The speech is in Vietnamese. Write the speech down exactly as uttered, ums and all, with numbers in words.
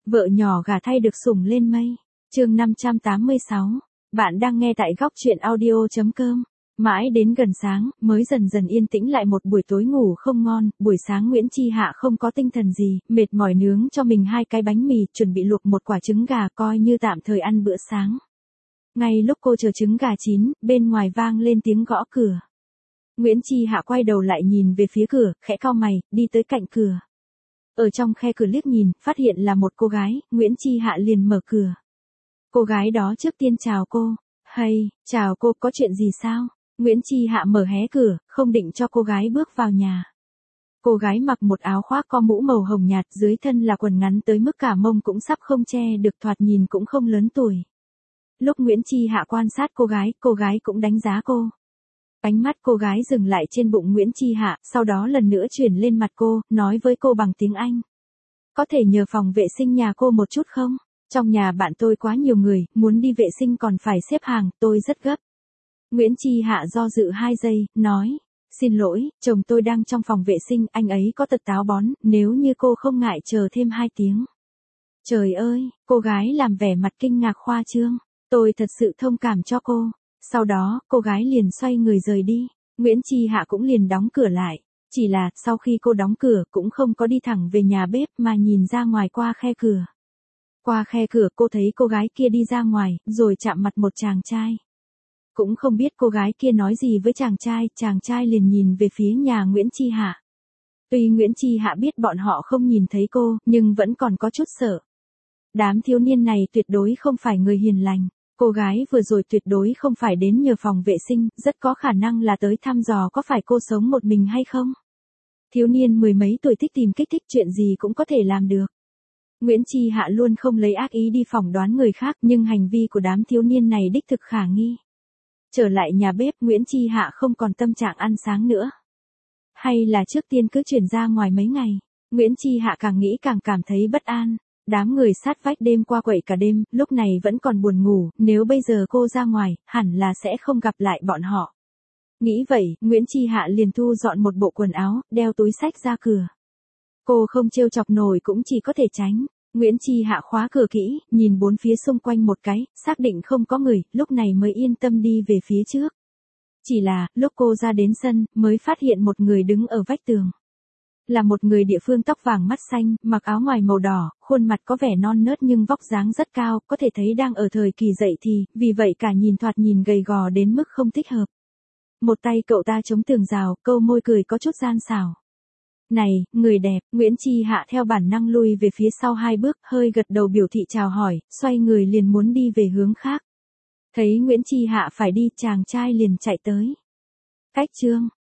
Vợ nhỏ gả thay được sủng lên mây. Chương năm trăm tám mươi sáu. Bạn đang nghe tại góc truyện audio chấm com. Mãi đến gần sáng, mới dần dần yên tĩnh lại một buổi tối ngủ không ngon, buổi sáng Nguyễn Chi Hạ không có tinh thần gì, mệt mỏi nướng cho mình hai cái bánh mì, chuẩn bị luộc một quả trứng gà coi như tạm thời ăn bữa sáng. Ngay lúc cô chờ trứng gà chín, bên ngoài vang lên tiếng gõ cửa. Nguyễn Chi Hạ quay đầu lại nhìn về phía cửa, khẽ cau mày, đi tới cạnh cửa. Ở trong khe cửa liếc nhìn, phát hiện là một cô gái, Nguyễn Chi Hạ liền mở cửa. Cô gái đó trước tiên chào cô. Hay, chào cô, có chuyện gì sao? Nguyễn Chi Hạ mở hé cửa, không định cho cô gái bước vào nhà. Cô gái mặc một áo khoác có mũ màu hồng nhạt, dưới thân là quần ngắn tới mức cả mông cũng sắp không che được, thoạt nhìn cũng không lớn tuổi. Lúc Nguyễn Chi Hạ quan sát cô gái, cô gái cũng đánh giá cô. Ánh mắt cô gái dừng lại trên bụng Nguyễn Chi Hạ, sau đó lần nữa chuyển lên mặt cô, nói với cô bằng tiếng Anh. Có thể nhờ phòng vệ sinh nhà cô một chút không? Trong nhà bạn tôi quá nhiều người, muốn đi vệ sinh còn phải xếp hàng, tôi rất gấp. Nguyễn Chi Hạ do dự hai giây, nói. Xin lỗi, chồng tôi đang trong phòng vệ sinh, anh ấy có tật táo bón, nếu như cô không ngại chờ thêm hai tiếng. Trời ơi, cô gái làm vẻ mặt kinh ngạc khoa trương. Tôi thật sự thông cảm cho cô. Sau đó, cô gái liền xoay người rời đi. Nguyễn Chi Hạ cũng liền đóng cửa lại. Chỉ là, sau khi cô đóng cửa, cũng không có đi thẳng về nhà bếp mà nhìn ra ngoài qua khe cửa. Qua khe cửa cô thấy cô gái kia đi ra ngoài, rồi chạm mặt một chàng trai. Cũng không biết cô gái kia nói gì với chàng trai, chàng trai liền nhìn về phía nhà Nguyễn Chi Hạ. Tuy Nguyễn Chi Hạ biết bọn họ không nhìn thấy cô, nhưng vẫn còn có chút sợ. Đám thiếu niên này tuyệt đối không phải người hiền lành. Cô gái vừa rồi tuyệt đối không phải đến nhờ phòng vệ sinh, rất có khả năng là tới thăm dò có phải cô sống một mình hay không. Thiếu niên mười mấy tuổi thích tìm kích thích, chuyện gì cũng có thể làm được. Nguyễn Chi Hạ luôn không lấy ác ý đi phỏng đoán người khác, nhưng hành vi của đám thiếu niên này đích thực khả nghi. Trở lại nhà bếp, Nguyễn Chi Hạ không còn tâm trạng ăn sáng nữa. Hay là trước tiên cứ chuyển ra ngoài mấy ngày. Nguyễn Chi Hạ càng nghĩ càng cảm thấy bất an. Đám người sát vách đêm qua quậy cả đêm, lúc này vẫn còn buồn ngủ, nếu bây giờ cô ra ngoài, hẳn là sẽ không gặp lại bọn họ. Nghĩ vậy, Nguyễn Chi Hạ liền thu dọn một bộ quần áo, đeo túi xách ra cửa. Cô không trêu chọc nổi cũng chỉ có thể tránh. Nguyễn Chi Hạ khóa cửa kỹ, nhìn bốn phía xung quanh một cái, xác định không có người, lúc này mới yên tâm đi về phía trước. Chỉ là, lúc cô ra đến sân, mới phát hiện một người đứng ở vách tường. Là một người địa phương, tóc vàng mắt xanh, mặc áo ngoài màu đỏ, khuôn mặt có vẻ non nớt nhưng vóc dáng rất cao, có thể thấy đang ở thời kỳ dậy thì, vì vậy cả nhìn thoạt nhìn gầy gò đến mức không thích hợp. Một tay cậu ta chống tường rào, câu môi cười có chút gian xảo. Này, người đẹp, Nguyễn Chi Hạ theo bản năng lui về phía sau hai bước, hơi gật đầu biểu thị chào hỏi, xoay người liền muốn đi về hướng khác. Thấy Nguyễn Chi Hạ phải đi, chàng trai liền chạy tới. Cách chương